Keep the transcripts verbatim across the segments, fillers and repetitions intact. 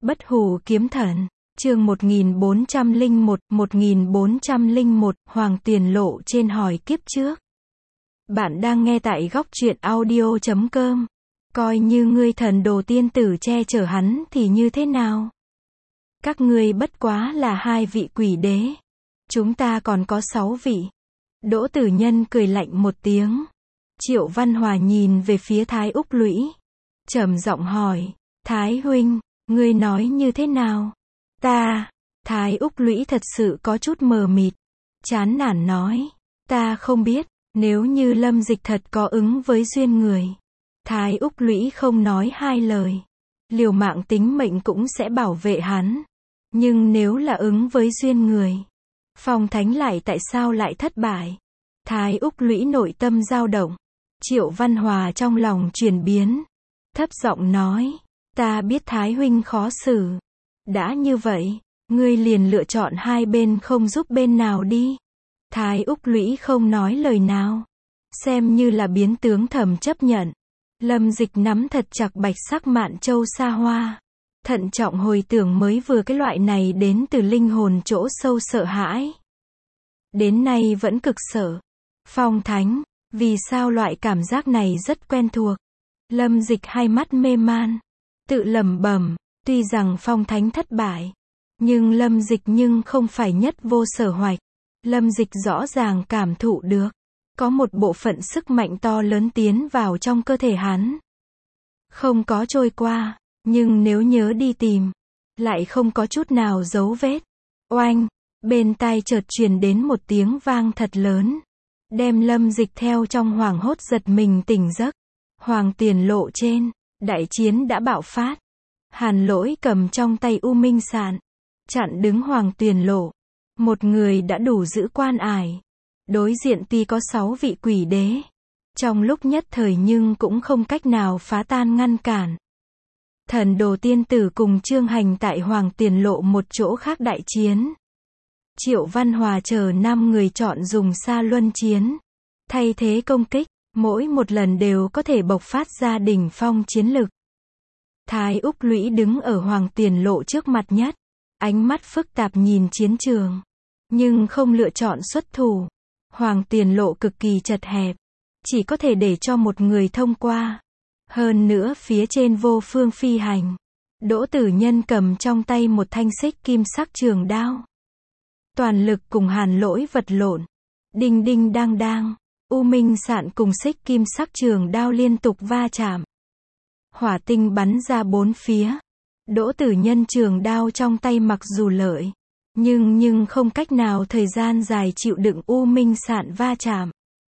Bất hủ kiếm thần, chương một nghìn bốn trăm lẻ một, một nghìn bốn trăm lẻ một, Hoàng Tiền Lộ trên hỏi kiếp trước. Bạn đang nghe tại góc truyện audio chấm com. Coi như ngươi thần đồ tiên tử che chở hắn thì như thế nào? Các ngươi bất quá là hai vị quỷ đế. Chúng ta còn có sáu vị. Đỗ Tử Nhân cười lạnh một tiếng. Triệu Văn Hòa nhìn về phía Thái Úc Lũy. Trầm giọng hỏi, Thái huynh, ngươi nói như thế nào? Ta, Thái Úc Lũy thật sự có chút mờ mịt. Chán nản nói, ta không biết, nếu như Lâm Dịch thật có ứng với duyên người. Thái Úc Lũy không nói hai lời. Liều mạng tính mệnh cũng sẽ bảo vệ hắn. Nhưng nếu là ứng với duyên người, Phong Thánh lại tại sao lại thất bại? Thái Úc Lũy nội tâm dao động. Triệu Văn Hòa trong lòng chuyển biến. Thấp giọng nói, ta biết Thái huynh khó xử. Đã như vậy, ngươi liền lựa chọn hai bên không giúp bên nào đi. Thái Úc Lũy không nói lời nào. Xem như là biến tướng thầm chấp nhận. Lâm Dịch nắm thật chặt bạch sắc mạn châu xa hoa. Thận trọng hồi tưởng mới vừa cái loại này đến từ linh hồn chỗ sâu sợ hãi. Đến nay vẫn cực sợ. Phong Thánh, vì sao loại cảm giác này rất quen thuộc? Lâm Dịch hai mắt mê man. Tự lẩm bẩm, tuy rằng Phong Thánh thất bại. Nhưng Lâm Dịch nhưng không phải nhất vô sở hoạch. Lâm Dịch rõ ràng cảm thụ được. Có một bộ phận sức mạnh to lớn tiến vào trong cơ thể hắn. Không có trôi qua. Nhưng nếu nhớ đi tìm, lại không có chút nào dấu vết. Oanh, bên tai chợt truyền đến một tiếng vang thật lớn. Đem Lâm Dịch theo trong hoảng hốt giật mình tỉnh giấc. Hoàng Tiền Lộ trên, đại chiến đã bạo phát. Hàn Lỗi cầm trong tay U Minh Sạn, chặn đứng Hoàng Tiền Lộ. Một người đã đủ giữ quan ải. Đối diện tuy có sáu vị quỷ đế. Trong lúc nhất thời nhưng cũng không cách nào phá tan ngăn cản. Thần đồ tiên tử cùng Trương Hành tại Hoàng Tiền Lộ một chỗ khác đại chiến. Triệu Văn Hòa chờ năm người chọn dùng xa luân chiến. Thay thế công kích, mỗi một lần đều có thể bộc phát ra đỉnh phong chiến lực. Thái Úc Lũy đứng ở Hoàng Tiền Lộ trước mặt nhất. Ánh mắt phức tạp nhìn chiến trường. Nhưng không lựa chọn xuất thủ. Hoàng Tiền Lộ cực kỳ chật hẹp. Chỉ có thể để cho một người thông qua. Hơn nữa phía trên vô phương phi hành. Đỗ Tử Nhân cầm trong tay một thanh xích kim sắc trường đao. Toàn lực cùng Hàn Lỗi vật lộn. Đinh đinh đang đang. U Minh Sạn cùng xích kim sắc trường đao liên tục va chạm. Hỏa tinh bắn ra bốn phía. Đỗ Tử Nhân trường đao trong tay mặc dù lợi. Nhưng nhưng không cách nào thời gian dài chịu đựng U Minh Sạn va chạm.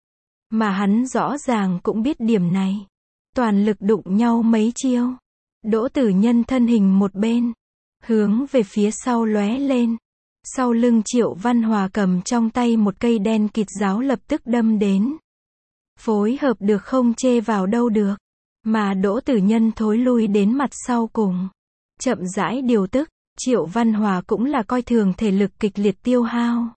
Mà hắn rõ ràng cũng biết điểm này. Toàn lực đụng nhau mấy chiêu. Đỗ Tử Nhân thân hình một bên. Hướng về phía sau lóe lên. Sau lưng Triệu Văn Hòa cầm trong tay một cây đen kịt giáo lập tức đâm đến. Phối hợp được không chê vào đâu được. Mà Đỗ Tử Nhân thối lui đến mặt sau cùng. Chậm rãi điều tức. Triệu Văn Hòa cũng là coi thường thể lực kịch liệt tiêu hao.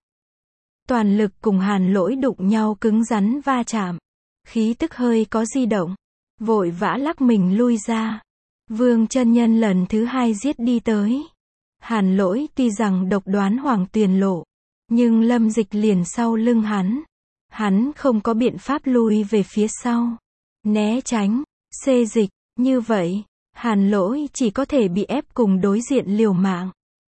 Toàn lực cùng Hàn Lỗi đụng nhau cứng rắn va chạm. Khí tức hơi có di động. Vội vã lắc mình lui ra. Vương chân nhân lần thứ hai giết đi tới. Hàn Lỗi tuy rằng độc đoán Hoàng Tiền Lộ. Nhưng Lâm Dịch liền sau lưng hắn. Hắn không có biện pháp lui về phía sau. Né tránh, xê dịch, như vậy. Hàn Lỗi chỉ có thể bị ép cùng đối diện liều mạng.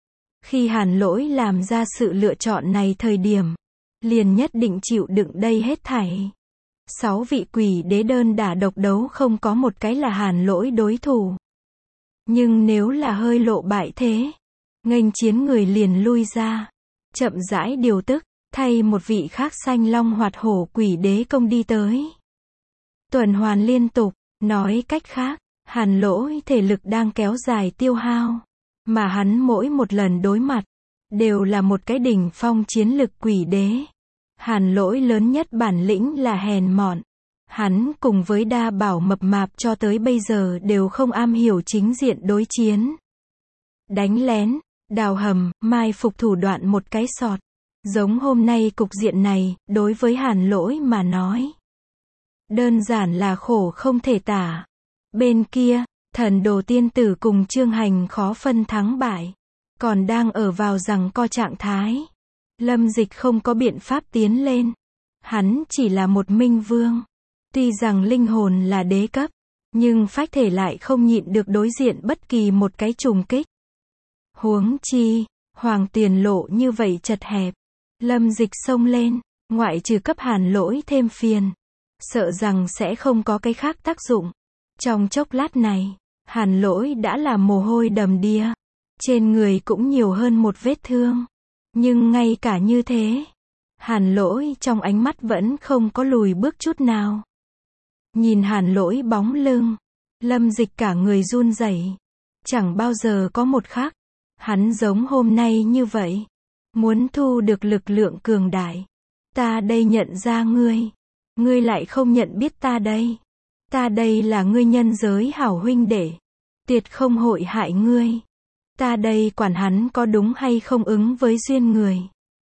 Khi Hàn Lỗi làm ra sự lựa chọn này thời điểm. Liền nhất định chịu đựng đây hết thảy. Sáu vị quỷ đế đơn đả độc đấu không có một cái là Hàn Lỗi đối thủ. Nhưng nếu là hơi lộ bại thế, nghênh chiến người liền lui ra. Chậm rãi điều tức, thay một vị khác xanh long hoạt hổ quỷ đế công đi tới. Tuần hoàn liên tục, nói cách khác, Hàn Lỗi thể lực đang kéo dài tiêu hao. Mà hắn mỗi một lần đối mặt, đều là một cái đỉnh phong chiến lực quỷ đế. Hàn Lỗi lớn nhất bản lĩnh là hèn mọn. Hắn cùng với đa bảo mập mạp cho tới bây giờ đều không am hiểu chính diện đối chiến. Đánh lén, đào hầm, mai phục thủ đoạn một cái sọt. Giống hôm nay cục diện này, đối với Hàn Lỗi mà nói. Đơn giản là khổ không thể tả. Bên kia, Thần đồ tiên tử cùng Trương Hành khó phân thắng bại. Còn đang ở vào giằng co trạng thái. Lâm Dịch không có biện pháp tiến lên. Hắn chỉ là một minh vương. Tuy rằng linh hồn là đế cấp, nhưng phách thể lại không nhịn được đối diện bất kỳ một cái trùng kích. Huống chi, Hoàng Tiền Lộ như vậy chật hẹp. Lâm Dịch xông lên, ngoại trừ cấp Hàn Lỗi thêm phiền, sợ rằng sẽ không có cái khác tác dụng. Trong chốc lát này, Hàn Lỗi đã là mồ hôi đầm đìa, trên người cũng nhiều hơn một vết thương. Nhưng ngay cả như thế, Hàn Lỗi trong ánh mắt vẫn không có lùi bước chút nào. Nhìn Hàn Lỗi bóng lưng, Lâm Dịch cả người run rẩy. Chẳng bao giờ có một khắc hắn giống hôm nay như vậy, muốn thu được lực lượng cường đại. Ta đây nhận ra ngươi, ngươi lại không nhận biết ta đây. Ta đây là ngươi nhân giới hảo huynh đệ, tuyệt không hội hại ngươi. Ta đây quản hắn có đúng hay không ứng với duyên người.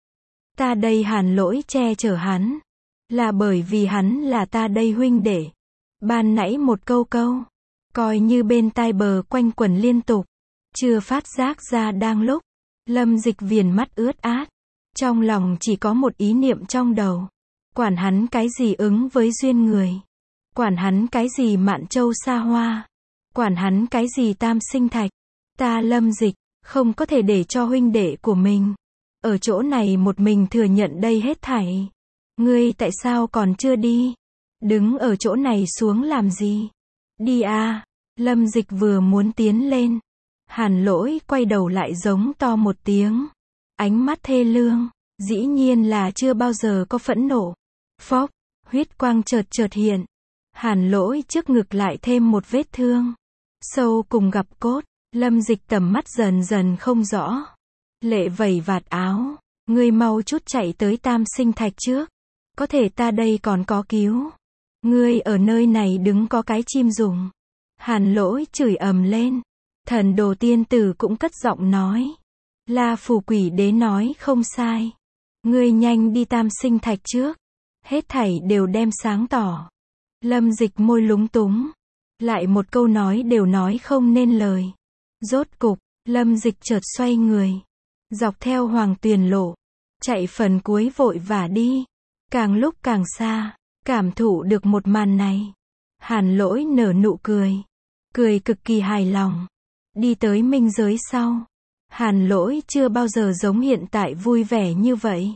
Ta đây Hàn Lỗi che chở hắn, là bởi vì hắn là ta đây huynh đệ. Ban nãy một câu câu, coi như bên tai bờ quanh quẩn liên tục, chưa phát giác ra đang lúc, Lâm Dịch viền mắt ướt át, trong lòng chỉ có một ý niệm trong đầu. Quản hắn cái gì ứng với duyên người, quản hắn cái gì mạn châu xa hoa, quản hắn cái gì tam sinh thạch. Ta Lâm Dịch, không có thể để cho huynh đệ của mình ở chỗ này một mình thừa nhận đây hết thảy. Ngươi tại sao còn chưa đi? Đứng ở chỗ này xuống làm gì? Đi à! Lâm Dịch vừa muốn tiến lên, Hàn Lỗi quay đầu lại giống to một tiếng. Ánh mắt thê lương, dĩ nhiên là chưa bao giờ có phẫn nộ. Phốc, huyết quang chợt chợt hiện. Hàn Lỗi trước ngực lại thêm một vết thương sâu cùng gặp cốt. Lâm Dịch tầm mắt dần dần không rõ. Lệ vẩy vạt áo, ngươi mau chút chạy tới tam sinh thạch trước. Có thể ta đây còn có cứu. Ngươi ở nơi này đứng có cái chim dùng. Hàn Lỗi chửi ầm lên. Thần đồ tiên tử cũng cất giọng nói. La Phù Quỷ Đế nói không sai. Ngươi nhanh đi tam sinh thạch trước. Hết thảy đều đem sáng tỏ. Lâm Dịch môi lúng túng. Lại một câu nói đều nói không nên lời. Rốt cục, Lâm Dịch chợt xoay người. Dọc theo Hoàng Tuyền Lộ. Chạy phần cuối vội vã đi. Càng lúc càng xa. Cảm thụ được một màn này. Hàn Lỗi nở nụ cười. Cười cực kỳ hài lòng. Đi tới minh giới sau. Hàn Lỗi chưa bao giờ giống hiện tại vui vẻ như vậy.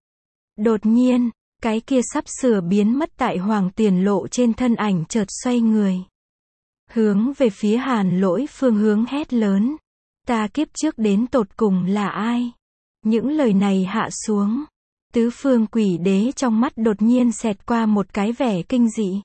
Đột nhiên, cái kia sắp sửa biến mất tại Hoàng Tiền Lộ trên thân ảnh chợt xoay người. Hướng về phía Hàn Lỗi phương hướng hét lớn. Ta kiếp trước đến tột cùng là ai? Những lời này hạ xuống. Tứ phương quỷ đế trong mắt đột nhiên xẹt qua một cái vẻ kinh dị.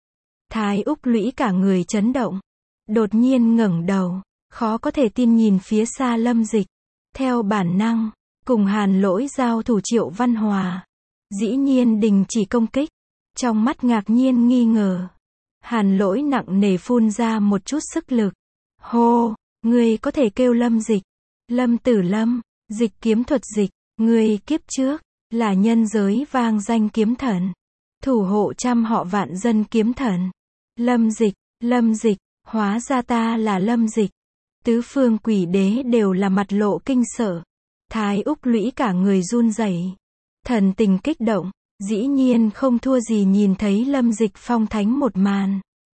Thái Úc Lũy cả người chấn động. Đột nhiên ngẩng đầu, khó có thể tin nhìn phía xa Lâm Dịch. Theo bản năng, cùng Hàn Lỗi giao thủ Triệu Văn Hòa. Dĩ nhiên đình chỉ công kích. Trong mắt ngạc nhiên nghi ngờ. Hàn Lỗi nặng nề phun ra một chút sức lực. Hô, ngươi có thể kêu Lâm Dịch. Lâm Tử Lâm, Dịch kiếm thuật dịch. Ngươi kiếp trước là nhân giới vang danh kiếm thần. Thủ hộ trăm họ vạn dân kiếm thần. Lâm Dịch, Lâm Dịch, hóa ra ta là Lâm Dịch. Tứ phương quỷ đế đều là mặt lộ kinh sợ. Thái Úc Lũy cả người run rẩy. Thần tình kích động, dĩ nhiên không thua gì nhìn thấy Lâm Dịch phong thánh một màn.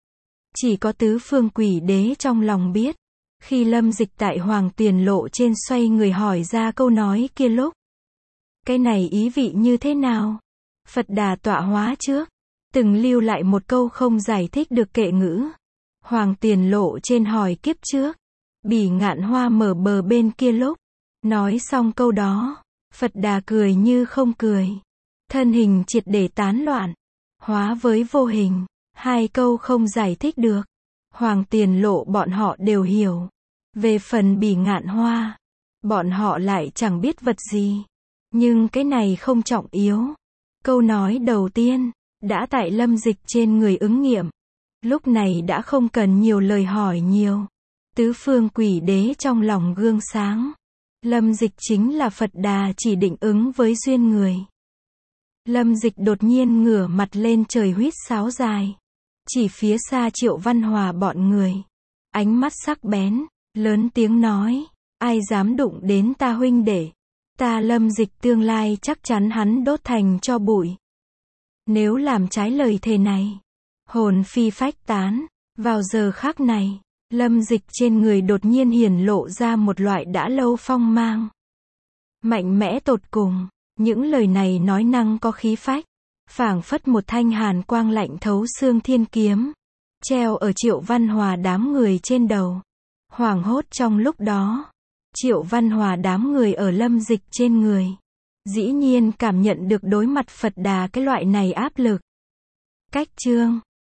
Chỉ có tứ phương quỷ đế trong lòng biết. Khi Lâm Dịch tại Hoàng Tuyền Lộ trên xoay người hỏi ra câu nói kia lúc. Cái này ý vị như thế nào? Phật Đà tọa hóa trước. Từng lưu lại một câu không giải thích được kệ ngữ. Hoàng Tuyền Lộ trên hỏi kiếp trước. Bỉ Ngạn Hoa mở bờ bên kia lúc. Nói xong câu đó. Phật Đà cười như không cười. Thân hình triệt để tán loạn. Hóa với vô hình. Hai câu không giải thích được. Hoàng Tuyền Lộ bọn họ đều hiểu. Về phần Bỉ Ngạn Hoa. Bọn họ lại chẳng biết vật gì. Nhưng cái này không trọng yếu. Câu nói đầu tiên. Đã tại Lâm Dịch trên người ứng nghiệm. Lúc này đã không cần nhiều lời hỏi nhiều. Tứ phương quỷ đế trong lòng gương sáng. Lâm Dịch chính là Phật Đà chỉ định ứng với duyên người. Lâm Dịch đột nhiên ngửa mặt lên trời huýt sáo dài. Chỉ phía xa Triệu Văn Hòa bọn người. ánh mắt sắc bén, lớn tiếng nói, ai dám đụng đến ta huynh đệ, ta Lâm Dịch tương lai chắc chắn hắn đốt thành cho bụi. Nếu làm trái lời thề này, hồn phi phách tán. Vào giờ khắc này, Lâm Dịch trên người đột nhiên hiển lộ ra một loại đã lâu phong mang. Mạnh mẽ tột cùng, những lời này nói năng có khí phách, phảng phất một thanh hàn quang lạnh thấu xương thiên kiếm, treo ở Triệu Văn Hòa đám người trên đầu. Hoảng hốt trong lúc đó, Triệu Văn Hòa đám người ở Lâm Dịch trên người, dĩ nhiên cảm nhận được đối mặt Phật Đà cái loại này áp lực. Cách chương